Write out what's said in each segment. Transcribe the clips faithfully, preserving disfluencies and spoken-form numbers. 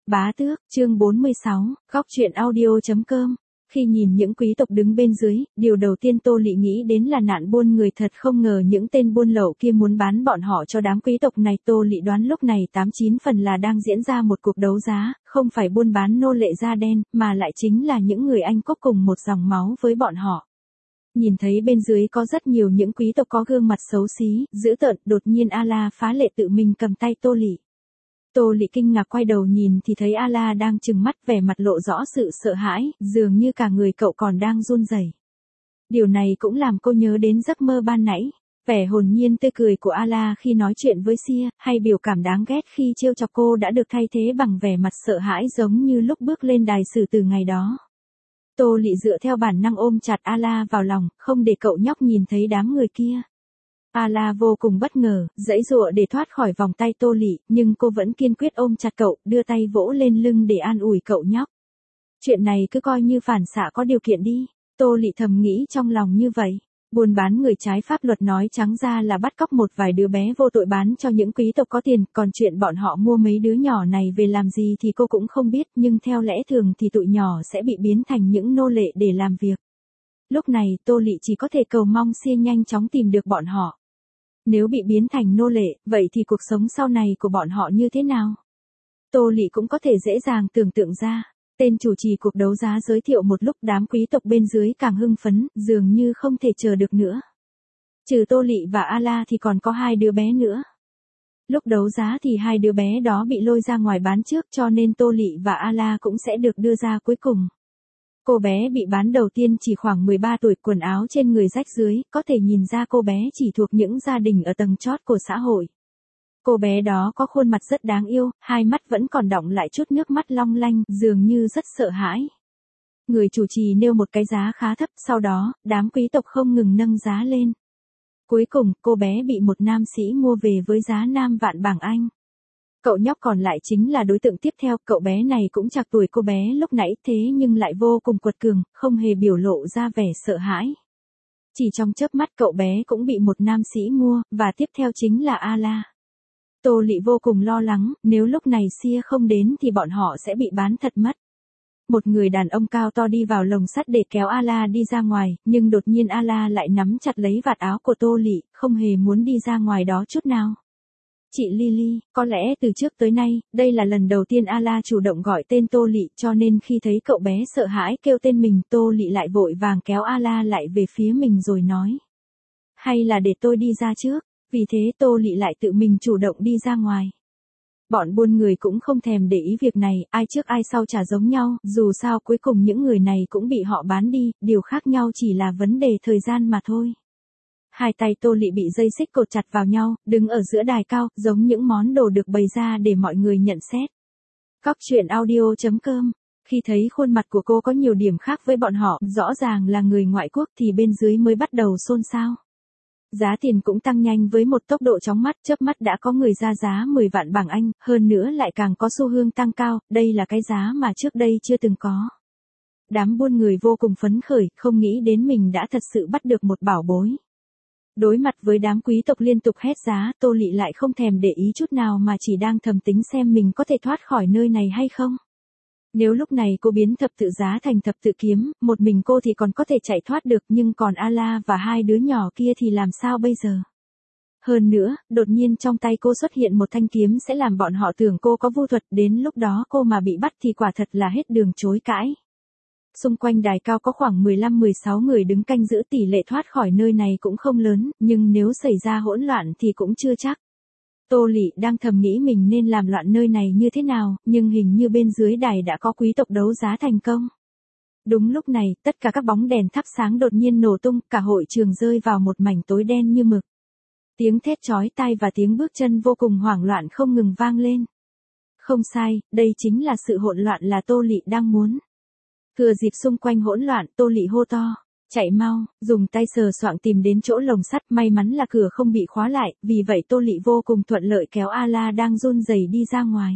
Bá tước, chương bốn mươi sáu, góc truyện audio chấm com. Khi nhìn những quý tộc đứng bên dưới, điều đầu tiên Tô Lị nghĩ đến là nạn buôn người, thật không ngờ những tên buôn lậu kia muốn bán bọn họ cho đám quý tộc này. Tô Lị đoán lúc này tám chín phần là đang diễn ra một cuộc đấu giá, không phải buôn bán nô lệ da đen, mà lại chính là những người Anh quốc cùng một dòng máu với bọn họ. Nhìn thấy bên dưới có rất nhiều những quý tộc có gương mặt xấu xí, dữ tợn, đột nhiên A-la phá lệ tự mình cầm tay Tô Lị. Tô Lị kinh ngạc quay đầu nhìn thì thấy A-la đang trừng mắt, vẻ mặt lộ rõ sự sợ hãi, dường như cả người cậu còn đang run rẩy. Điều này cũng làm cô nhớ đến giấc mơ ban nãy, vẻ hồn nhiên tươi cười của A-la khi nói chuyện với Sia, hay biểu cảm đáng ghét khi trêu chọc cô đã được thay thế bằng vẻ mặt sợ hãi giống như lúc bước lên đài xử tử ngày đó. Tô Lị dựa theo bản năng ôm chặt A-la vào lòng, không để cậu nhóc nhìn thấy đám người kia. A-la vô cùng bất ngờ, giãy giụa để thoát khỏi vòng tay Tô Lị, nhưng cô vẫn kiên quyết ôm chặt cậu, đưa tay vỗ lên lưng để an ủi cậu nhóc. Chuyện này cứ coi như phản xạ có điều kiện đi, Tô Lị thầm nghĩ trong lòng như vậy. Buôn bán người trái pháp luật nói trắng ra là bắt cóc một vài đứa bé vô tội bán cho những quý tộc có tiền, còn chuyện bọn họ mua mấy đứa nhỏ này về làm gì thì cô cũng không biết, nhưng theo lẽ thường thì tụi nhỏ sẽ bị biến thành những nô lệ để làm việc. Lúc này Tô Lị chỉ có thể cầu mong Sia nhanh chóng tìm được bọn họ. Nếu bị biến thành nô lệ, vậy thì cuộc sống sau này của bọn họ như thế nào? Tô Lị cũng có thể dễ dàng tưởng tượng ra. Tên chủ trì cuộc đấu giá giới thiệu một lúc, đám quý tộc bên dưới càng hưng phấn, dường như không thể chờ được nữa. Trừ Tô Lị và A-la thì còn có hai đứa bé nữa. Lúc đấu giá thì hai đứa bé đó bị lôi ra ngoài bán trước, cho nên Tô Lị và A-la cũng sẽ được đưa ra cuối cùng. Cô bé bị bán đầu tiên chỉ khoảng mười ba tuổi, quần áo trên người rách rưới, có thể nhìn ra cô bé chỉ thuộc những gia đình ở tầng chót của xã hội. Cô bé đó có khuôn mặt rất đáng yêu, hai mắt vẫn còn đọng lại chút nước mắt long lanh, dường như rất sợ hãi. Người chủ trì nêu một cái giá khá thấp, sau đó, đám quý tộc không ngừng nâng giá lên. Cuối cùng, cô bé bị một nam sĩ mua về với giá năm vạn bảng Anh. Cậu nhóc còn lại chính là đối tượng tiếp theo, cậu bé này cũng trạc tuổi cô bé lúc nãy, thế nhưng lại vô cùng quật cường, không hề biểu lộ ra vẻ sợ hãi. Chỉ trong chớp mắt cậu bé cũng bị một nam sĩ mua, và tiếp theo chính là A-la. Tô Lị vô cùng lo lắng, nếu lúc này Sia không đến thì bọn họ sẽ bị bán thật mất. Một người đàn ông cao to đi vào lồng sắt để kéo A-la đi ra ngoài, nhưng đột nhiên A-la lại nắm chặt lấy vạt áo của Tô Lị, không hề muốn đi ra ngoài đó chút nào. Chị Lily, có lẽ từ trước tới nay, đây là lần đầu tiên A-la chủ động gọi tên Tô Lị, cho nên khi thấy cậu bé sợ hãi kêu tên mình, Tô Lị lại vội vàng kéo A-la lại về phía mình rồi nói. Hay là để tôi đi ra trước, vì thế Tô Lị lại tự mình chủ động đi ra ngoài. Bọn buôn người cũng không thèm để ý việc này, ai trước ai sau chả giống nhau, dù sao cuối cùng những người này cũng bị họ bán đi, điều khác nhau chỉ là vấn đề thời gian mà thôi. Hai tay Tô Lị bị dây xích cột chặt vào nhau, đứng ở giữa đài cao, giống những món đồ được bày ra để mọi người nhận xét. Góc truyện audio chấm com. Khi thấy khuôn mặt của cô có nhiều điểm khác với bọn họ, rõ ràng là người ngoại quốc, thì bên dưới mới bắt đầu xôn xao. Giá tiền cũng tăng nhanh với một tốc độ chóng mắt, chớp mắt đã có người ra giá mười vạn bảng Anh, hơn nữa lại càng có xu hướng tăng cao, đây là cái giá mà trước đây chưa từng có. Đám buôn người vô cùng phấn khởi, không nghĩ đến mình đã thật sự bắt được một bảo bối. Đối mặt với đám quý tộc liên tục hét giá, Tô Lị lại không thèm để ý chút nào mà chỉ đang thầm tính xem mình có thể thoát khỏi nơi này hay không. Nếu lúc này cô biến thập tự giá thành thập tự kiếm, một mình cô thì còn có thể chạy thoát được, nhưng còn A-la và hai đứa nhỏ kia thì làm sao bây giờ? Hơn nữa, đột nhiên trong tay cô xuất hiện một thanh kiếm sẽ làm bọn họ tưởng cô có vu thuật, đến lúc đó cô mà bị bắt thì quả thật là hết đường chối cãi. Xung quanh đài cao có khoảng mười lăm mười sáu người đứng canh giữ, tỷ lệ thoát khỏi nơi này cũng không lớn, nhưng nếu xảy ra hỗn loạn thì cũng chưa chắc. Tô Lị đang thầm nghĩ mình nên làm loạn nơi này như thế nào, nhưng hình như bên dưới đài đã có quý tộc đấu giá thành công. Đúng lúc này, tất cả các bóng đèn thắp sáng đột nhiên nổ tung, cả hội trường rơi vào một mảnh tối đen như mực. Tiếng thét chói tai và tiếng bước chân vô cùng hoảng loạn không ngừng vang lên. Không sai, đây chính là sự hỗn loạn là Tô Lị đang muốn. Thừa dịp xung quanh hỗn loạn, Tô Lị hô to. Chạy mau, dùng tay sờ soạng tìm đến chỗ lồng sắt, may mắn là cửa không bị khóa lại, vì vậy Tô Lị vô cùng thuận lợi kéo A-la đang run rẩy đi ra ngoài.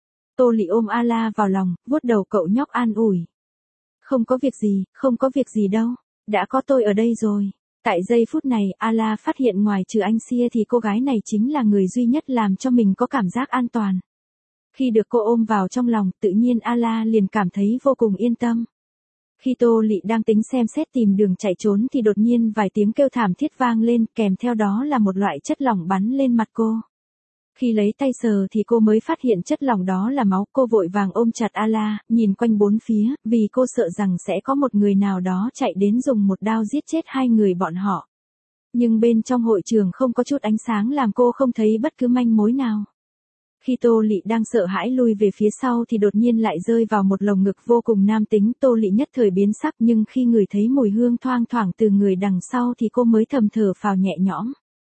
Tô Lị ôm A-la vào lòng, vuốt đầu cậu nhóc an ủi. Không có việc gì, không có việc gì đâu, đã có tôi ở đây rồi. Tại giây phút này, A-la phát hiện ngoài trừ anh Sia thì cô gái này chính là người duy nhất làm cho mình có cảm giác an toàn. Khi được cô ôm vào trong lòng, tự nhiên Ala liền cảm thấy vô cùng yên tâm. Khi Tô Lị đang tính xem xét tìm đường chạy trốn thì đột nhiên vài tiếng kêu thảm thiết vang lên, kèm theo đó là một loại chất lỏng bắn lên mặt cô. Khi lấy tay sờ thì cô mới phát hiện chất lỏng đó là máu, cô vội vàng ôm chặt Ala, nhìn quanh bốn phía, vì cô sợ rằng sẽ có một người nào đó chạy đến dùng một đao giết chết hai người bọn họ. Nhưng bên trong hội trường không có chút ánh sáng làm cô không thấy bất cứ manh mối nào. Khi Tô Lị đang sợ hãi lui về phía sau thì đột nhiên lại rơi vào một lồng ngực vô cùng nam tính. Tô Lị nhất thời biến sắc, nhưng khi ngửi thấy mùi hương thoang thoảng từ người đằng sau thì cô mới thầm thở phào nhẹ nhõm.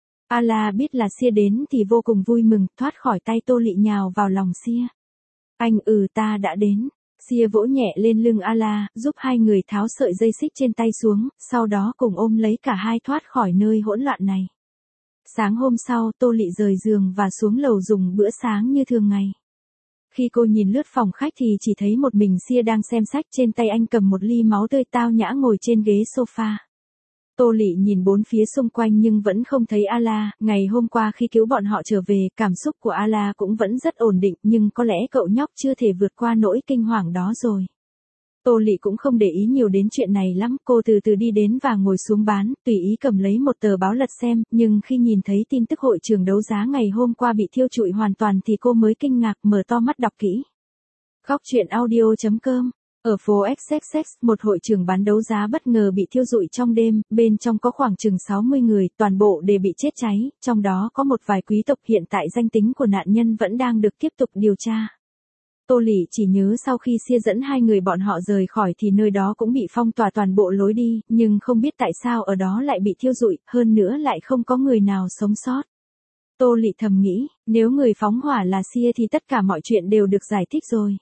Ala biết là Sia đến thì vô cùng vui mừng, thoát khỏi tay Tô Lị nhào vào lòng Sia. Anh ừ ta đã đến. Sia vỗ nhẹ lên lưng Ala, giúp hai người tháo sợi dây xích trên tay xuống, sau đó cùng ôm lấy cả hai thoát khỏi nơi hỗn loạn này. Sáng hôm sau, Tô Lị rời giường và xuống lầu dùng bữa sáng như thường ngày. Khi cô nhìn lướt phòng khách thì chỉ thấy một mình Sia đang xem sách, trên tay anh cầm một ly máu tươi tao nhã ngồi trên ghế sofa. Tô Lị nhìn bốn phía xung quanh nhưng vẫn không thấy Ala. Ngày hôm qua khi cứu bọn họ trở về, cảm xúc của Ala cũng vẫn rất ổn định, nhưng có lẽ cậu nhóc chưa thể vượt qua nỗi kinh hoàng đó rồi. Tô Lị cũng không để ý nhiều đến chuyện này lắm, cô từ từ đi đến và ngồi xuống bán, tùy ý cầm lấy một tờ báo lật xem, nhưng khi nhìn thấy tin tức hội trường đấu giá ngày hôm qua bị thiêu trụi hoàn toàn thì cô mới kinh ngạc mở to mắt đọc kỹ. Góc truyện audio chấm com. Ở phố ích ích ích, một hội trường bán đấu giá bất ngờ bị thiêu rụi trong đêm, bên trong có khoảng chừng sáu mươi người, toàn bộ đều bị chết cháy, trong đó có một vài quý tộc, hiện tại danh tính của nạn nhân vẫn đang được tiếp tục điều tra. Tô Lị chỉ nhớ sau khi Sia dẫn hai người bọn họ rời khỏi thì nơi đó cũng bị phong tỏa toàn bộ lối đi, nhưng không biết tại sao ở đó lại bị thiêu rụi, hơn nữa lại không có người nào sống sót. Tô Lị thầm nghĩ, nếu người phóng hỏa là Sia thì tất cả mọi chuyện đều được giải thích rồi.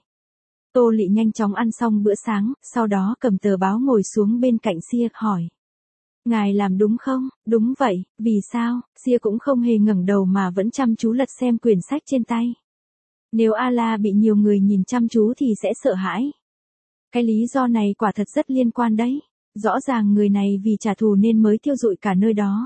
Tô Lị nhanh chóng ăn xong bữa sáng, sau đó cầm tờ báo ngồi xuống bên cạnh Sia, hỏi. Ngài làm đúng không? Đúng vậy, vì sao? Sia cũng không hề ngẩng đầu mà vẫn chăm chú lật xem quyển sách trên tay. Nếu Ala bị nhiều người nhìn chăm chú thì sẽ sợ hãi. Cái lý do này quả thật rất liên quan đấy. Rõ ràng người này vì trả thù nên mới thiêu rụi cả nơi đó.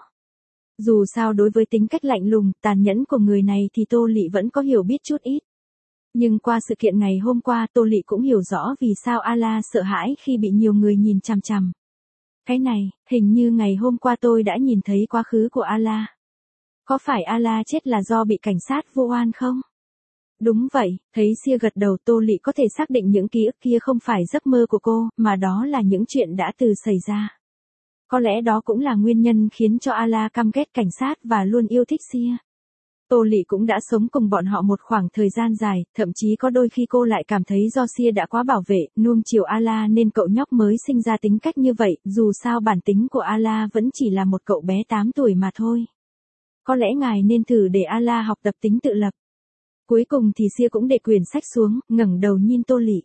Dù sao đối với tính cách lạnh lùng, tàn nhẫn của người này thì Tô Lị vẫn có hiểu biết chút ít. Nhưng qua sự kiện ngày hôm qua Tô Lị cũng hiểu rõ vì sao Ala sợ hãi khi bị nhiều người nhìn chằm chằm. Cái này, hình như ngày hôm qua tôi đã nhìn thấy quá khứ của Ala. Có phải Ala chết là do bị cảnh sát vu oan không? Đúng vậy, thấy Sia gật đầu Tô Lị có thể xác định những ký ức kia không phải giấc mơ của cô, mà đó là những chuyện đã từ xảy ra. Có lẽ đó cũng là nguyên nhân khiến cho Ala căm ghét cảnh sát và luôn yêu thích Sia. Tô Lị cũng đã sống cùng bọn họ một khoảng thời gian dài, thậm chí có đôi khi cô lại cảm thấy do Sia đã quá bảo vệ, nuông chiều Ala nên cậu nhóc mới sinh ra tính cách như vậy, dù sao bản tính của Ala vẫn chỉ là một cậu bé tám tuổi mà thôi. Có lẽ ngài nên thử để Ala học tập tính tự lập. Cuối cùng thì Sia cũng để quyển sách xuống, ngẩng đầu nhìn Tô Lị.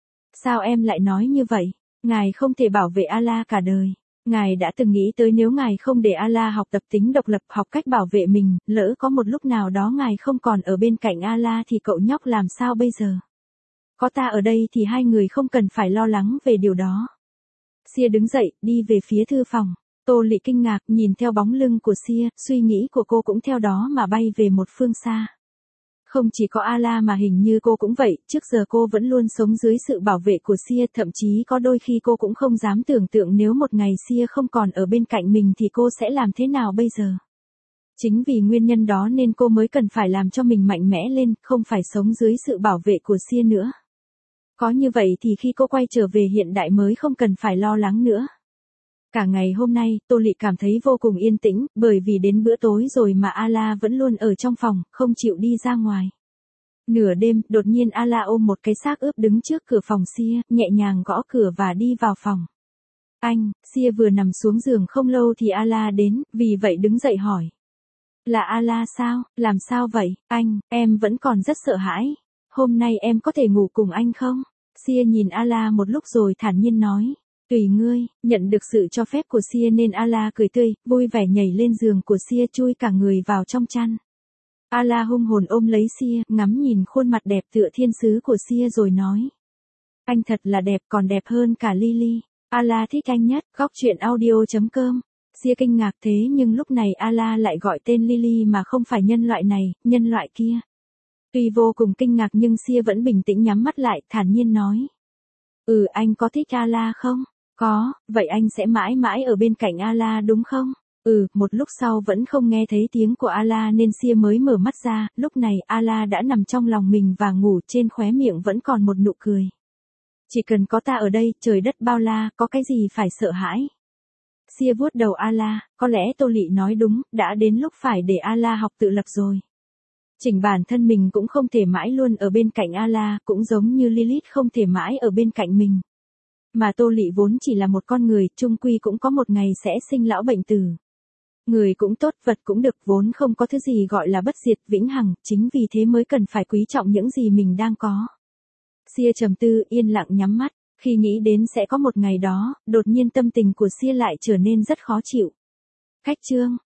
Sao em lại nói như vậy? Ngài không thể bảo vệ Ala cả đời. Ngài đã từng nghĩ tới nếu ngài không để Ala học tập tính độc lập, học cách bảo vệ mình, lỡ có một lúc nào đó ngài không còn ở bên cạnh Ala thì cậu nhóc làm sao bây giờ? Có ta ở đây thì hai người không cần phải lo lắng về điều đó. Sia đứng dậy, đi về phía thư phòng. Tô Lị kinh ngạc nhìn theo bóng lưng của Sia, suy nghĩ của cô cũng theo đó mà bay về một phương xa. Không chỉ có Ala mà hình như cô cũng vậy, trước giờ cô vẫn luôn sống dưới sự bảo vệ của Sia, thậm chí có đôi khi cô cũng không dám tưởng tượng nếu một ngày Sia không còn ở bên cạnh mình thì cô sẽ làm thế nào bây giờ. Chính vì nguyên nhân đó nên cô mới cần phải làm cho mình mạnh mẽ lên, không phải sống dưới sự bảo vệ của Sia nữa. Có như vậy thì khi cô quay trở về hiện đại mới không cần phải lo lắng nữa. Cả ngày hôm nay, Tô Lị cảm thấy vô cùng yên tĩnh, bởi vì đến bữa tối rồi mà Ala vẫn luôn ở trong phòng, không chịu đi ra ngoài. Nửa đêm, đột nhiên Ala ôm một cái xác ướp đứng trước cửa phòng Sia, nhẹ nhàng gõ cửa và đi vào phòng. Anh, Sia vừa nằm xuống giường không lâu thì Ala đến, vì vậy đứng dậy hỏi. Là Ala sao, làm sao vậy, anh, em vẫn còn rất sợ hãi. Hôm nay em có thể ngủ cùng anh không? Sia nhìn Ala một lúc rồi thản nhiên nói. Tùy ngươi, nhận được sự cho phép của Sia nên Ala cười tươi, vui vẻ nhảy lên giường của Sia chui cả người vào trong chăn. Ala hung hồn ôm lấy Sia, ngắm nhìn khuôn mặt đẹp tựa thiên sứ của Sia rồi nói. Anh thật là đẹp, còn đẹp hơn cả Lily. Ala thích anh nhất, góc truyện audio chấm com. Sia kinh ngạc thế nhưng lúc này Ala lại gọi tên Lily mà không phải nhân loại này, nhân loại kia. Tuy vô cùng kinh ngạc nhưng Sia vẫn bình tĩnh nhắm mắt lại, thản nhiên nói. Ừ, anh có thích Ala không? Có, vậy anh sẽ mãi mãi ở bên cạnh Ala đúng không? Ừ, một lúc sau vẫn không nghe thấy tiếng của Ala nên Sia mới mở mắt ra, lúc này Ala đã nằm trong lòng mình và ngủ, trên khóe miệng vẫn còn một nụ cười. Chỉ cần có ta ở đây, trời đất bao la, có cái gì phải sợ hãi. Sia vuốt đầu Ala, có lẽ Tô Lị nói đúng, đã đến lúc phải để Ala học tự lập rồi. Chỉnh bản thân mình cũng không thể mãi luôn ở bên cạnh Ala, cũng giống như Lilith không thể mãi ở bên cạnh mình. Mà Tô Lị vốn chỉ là một con người, chung quy cũng có một ngày sẽ sinh lão bệnh tử. Người cũng tốt, vật cũng được, vốn không có thứ gì gọi là bất diệt, vĩnh hằng, chính vì thế mới cần phải quý trọng những gì mình đang có. Sia trầm tư, yên lặng nhắm mắt, khi nghĩ đến sẽ có một ngày đó, đột nhiên tâm tình của Sia lại trở nên rất khó chịu. Khách trương,